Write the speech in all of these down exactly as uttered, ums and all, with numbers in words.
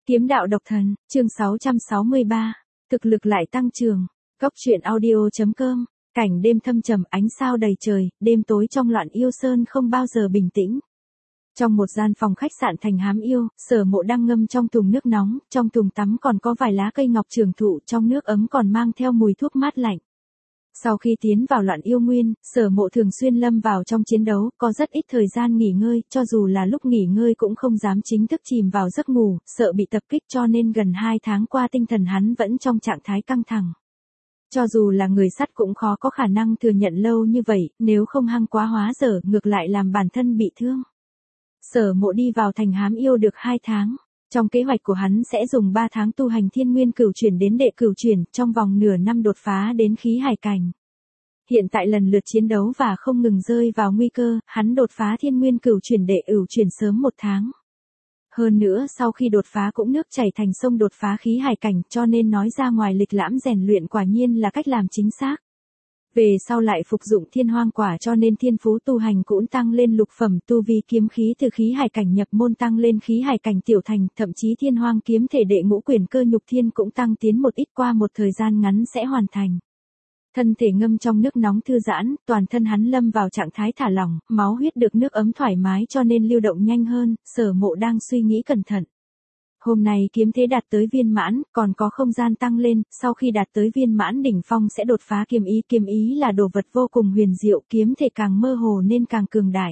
Kiếm đạo độc thần, chương sáu trăm sáu mươi ba, thực lực lại tăng trưởng. Góc truyện audio.com, cảnh đêm thâm trầm, ánh sao đầy trời, đêm tối trong loạn yêu sơn không bao giờ bình tĩnh. Trong một gian phòng khách sạn thành hám yêu, Sở Mộ đang ngâm trong thùng nước nóng, trong thùng tắm còn có vài lá cây ngọc trường thụ, trong nước ấm còn mang theo mùi thuốc mát lạnh. Sau khi tiến vào loạn yêu nguyên, Sở Mộ thường xuyên lâm vào trong chiến đấu, có rất ít thời gian nghỉ ngơi, cho dù là lúc nghỉ ngơi cũng không dám chính thức chìm vào giấc ngủ, sợ bị tập kích, cho nên gần hai tháng qua tinh thần hắn vẫn trong trạng thái căng thẳng. Cho dù là người sắt cũng khó có khả năng thừa nhận lâu như vậy, nếu không hăng quá hóa dở, ngược lại làm bản thân bị thương. Sở Mộ đi vào thành hám yêu được hai tháng. Trong kế hoạch của hắn sẽ dùng ba tháng tu hành thiên nguyên cửu chuyển đến đệ cửu chuyển, trong vòng nửa năm đột phá đến khí hải cảnh. Hiện tại lần lượt chiến đấu và không ngừng rơi vào nguy cơ, hắn đột phá thiên nguyên cửu chuyển đệ ửu chuyển sớm một tháng. Hơn nữa sau khi đột phá cũng nước chảy thành sông đột phá khí hải cảnh, cho nên nói ra ngoài lịch lãm rèn luyện quả nhiên là cách làm chính xác. Về sau lại phục dụng thiên hoang quả cho nên thiên phú tu hành cũng tăng lên lục phẩm, tu vi kiếm khí từ khí hải cảnh nhập môn tăng lên khí hải cảnh tiểu thành, thậm chí thiên hoang kiếm thể đệ ngũ quyền cơ nhục thiên cũng tăng tiến một ít, qua một thời gian ngắn sẽ hoàn thành. Thân thể ngâm trong nước nóng thư giãn, toàn thân hắn lâm vào trạng thái thả lỏng, máu huyết được nước ấm thoải mái cho nên lưu động nhanh hơn. Sở Mộ đang suy nghĩ cẩn thận. Hôm nay kiếm thế đạt tới viên mãn, còn có không gian tăng lên, sau khi đạt tới viên mãn đỉnh phong sẽ đột phá kiếm ý, kiếm ý là đồ vật vô cùng huyền diệu, kiếm thể càng mơ hồ nên càng cường đại.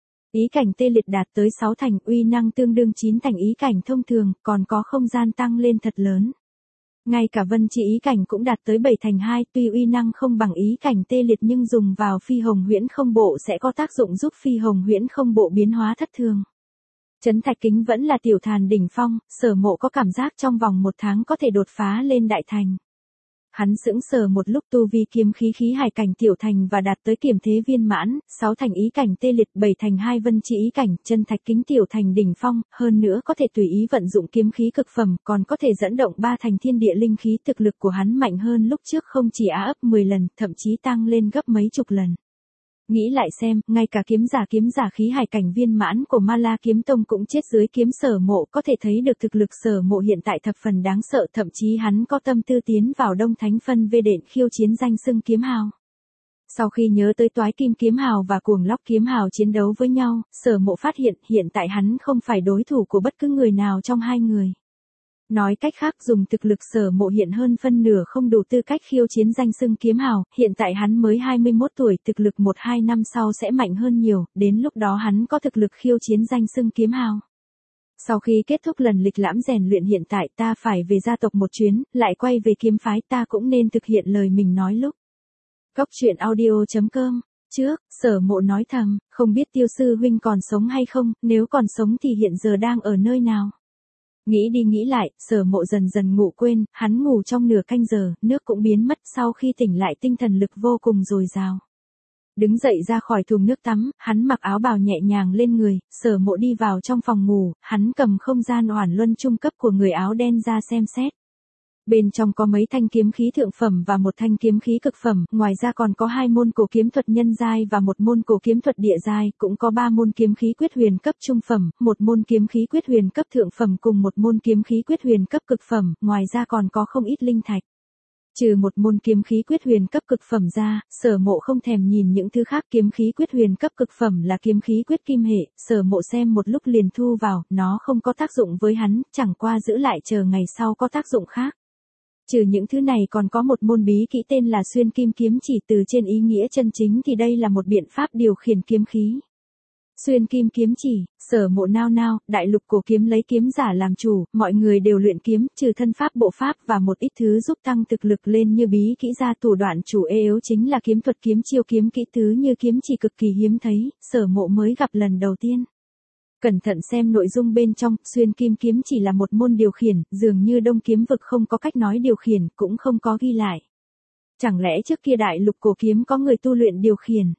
Ý cảnh tê liệt đạt tới sáu thành, uy năng tương đương chín thành ý cảnh thông thường, còn có không gian tăng lên thật lớn. Ngay cả vân chỉ ý cảnh cũng đạt tới bảy thành hai, tuy uy năng không bằng ý cảnh tê liệt nhưng dùng vào phi hồng huyễn không bộ sẽ có tác dụng giúp phi hồng huyễn không bộ biến hóa thất thường. Chấn thạch kính vẫn là tiểu thàn đỉnh phong, Sở Mộ có cảm giác trong vòng một tháng có thể đột phá lên đại thành. Hắn sững sờ một lúc, tu vi kiếm khí khí hải cảnh tiểu thành và đạt tới kiểm thế viên mãn, sáu thành ý cảnh tê liệt, bảy thành hai vân chỉ ý cảnh, chân thạch kính tiểu thành đỉnh phong, hơn nữa có thể tùy ý vận dụng kiếm khí cực phẩm, còn có thể dẫn động ba thành thiên địa linh khí, thực lực của hắn mạnh hơn lúc trước không chỉ á ấp mười lần, thậm chí tăng lên gấp mấy chục lần. Nghĩ lại xem, ngay cả kiếm giả kiếm giả khí hải cảnh viên mãn của Ma La Kiếm Tông cũng chết dưới kiếm Sở Mộ, có thể thấy được thực lực Sở Mộ hiện tại thập phần đáng sợ, thậm chí hắn có tâm tư tiến vào Đông Thánh Phân Vê Đện khiêu chiến danh xưng kiếm hào. Sau khi nhớ tới Toái Kim Kiếm Hào và Cuồng Lóc Kiếm Hào chiến đấu với nhau, Sở Mộ phát hiện hiện tại hắn không phải đối thủ của bất cứ người nào trong hai người. Nói cách khác, dùng thực lực Sở Mộ hiện hơn phân nửa không đủ tư cách khiêu chiến danh xưng kiếm hào, hiện tại hắn mới hai mươi mốt tuổi, thực lực một hai năm sau sẽ mạnh hơn nhiều, đến lúc đó hắn có thực lực khiêu chiến danh xưng kiếm hào. Sau khi kết thúc lần lịch lãm rèn luyện hiện tại ta phải về gia tộc một chuyến, lại quay về kiếm phái, ta cũng nên thực hiện lời mình nói lúc. Góc truyện audio.com. Trước, Sở Mộ nói thầm, không biết Tiêu sư huynh còn sống hay không, nếu còn sống thì hiện giờ đang ở nơi nào. Nghĩ đi nghĩ lại, Sở Mộ dần dần ngủ quên, hắn ngủ trong nửa canh giờ, nước cũng biến mất, sau khi tỉnh lại tinh thần lực vô cùng dồi dào. Đứng dậy ra khỏi thùng nước tắm, hắn mặc áo bào nhẹ nhàng lên người, Sở Mộ đi vào trong phòng ngủ, hắn cầm không gian oản luân trung cấp của người áo đen ra xem xét. Bên trong có mấy thanh kiếm khí thượng phẩm và một thanh kiếm khí cực phẩm, ngoài ra còn có hai môn cổ kiếm thuật nhân giai và một môn cổ kiếm thuật địa giai, cũng có ba môn kiếm khí quyết huyền cấp trung phẩm, một môn kiếm khí quyết huyền cấp thượng phẩm cùng một môn kiếm khí quyết huyền cấp cực phẩm, ngoài ra còn có không ít linh thạch. Trừ một môn kiếm khí quyết huyền cấp cực phẩm ra, Sở Mộ không thèm nhìn những thứ khác, kiếm khí quyết huyền cấp cực phẩm là kiếm khí quyết kim hệ, Sở Mộ xem một lúc liền thu vào, nó không có tác dụng với hắn, chẳng qua giữ lại chờ ngày sau có tác dụng khác. Trừ những thứ này còn có một môn bí kỹ tên là xuyên kim kiếm chỉ, từ trên ý nghĩa chân chính thì đây là một biện pháp điều khiển kiếm khí. Xuyên kim kiếm chỉ, Sở Mộ nao nao, đại lục cổ kiếm lấy kiếm giả làm chủ, mọi người đều luyện kiếm, trừ thân pháp bộ pháp và một ít thứ giúp tăng thực lực lên như bí kỹ ra, thủ đoạn chủ yếu chính là kiếm thuật kiếm chiêu, kiếm kỹ thứ như kiếm chỉ cực kỳ hiếm thấy, Sở Mộ mới gặp lần đầu tiên. Cẩn thận xem nội dung bên trong, xuyên kim kiếm chỉ là một môn điều khiển, dường như Đông Kiếm vực không có cách nói điều khiển, cũng không có ghi lại. Chẳng lẽ trước kia đại lục cổ kiếm có người tu luyện điều khiển?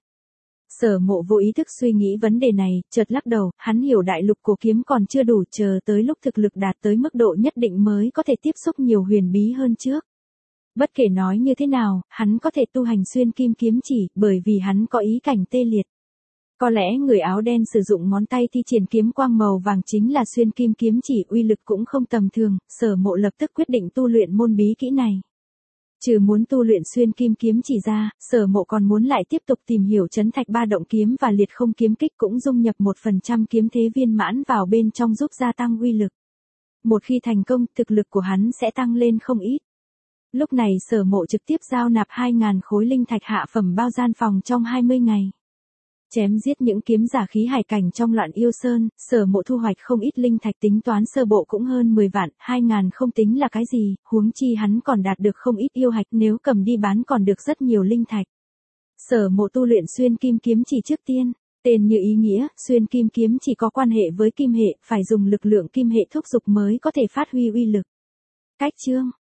Sở Mộ vô ý thức suy nghĩ vấn đề này, chợt lắc đầu, hắn hiểu đại lục cổ kiếm còn chưa đủ, chờ tới lúc thực lực đạt tới mức độ nhất định mới có thể tiếp xúc nhiều huyền bí hơn trước. Bất kể nói như thế nào, hắn có thể tu hành xuyên kim kiếm chỉ, bởi vì hắn có ý cảnh tê liệt. Có lẽ người áo đen sử dụng ngón tay thi triển kiếm quang màu vàng chính là xuyên kim kiếm chỉ, uy lực cũng không tầm thường, Sở Mộ lập tức quyết định tu luyện môn bí kỹ này. Trừ muốn tu luyện xuyên kim kiếm chỉ ra, Sở Mộ còn muốn lại tiếp tục tìm hiểu trấn thạch ba động kiếm và liệt không kiếm kích, cũng dung nhập một phần trăm kiếm thế viên mãn vào bên trong giúp gia tăng uy lực. Một khi thành công, thực lực của hắn sẽ tăng lên không ít. Lúc này Sở Mộ trực tiếp giao nạp hai nghìn khối linh thạch hạ phẩm bao gian phòng trong hai mươi ngày. Chém giết những kiếm giả khí hải cảnh trong Loạn Yêu Sơn, Sở Mộ thu hoạch không ít linh thạch, tính toán sơ bộ cũng hơn mười vạn, hai nghìn không tính là cái gì, huống chi hắn còn đạt được không ít yêu hạch, nếu cầm đi bán còn được rất nhiều linh thạch. Sở Mộ tu luyện xuyên kim kiếm chỉ trước tiên, tên như ý nghĩa, xuyên kim kiếm chỉ có quan hệ với kim hệ, phải dùng lực lượng kim hệ thúc dục mới có thể phát huy uy lực. Cách chương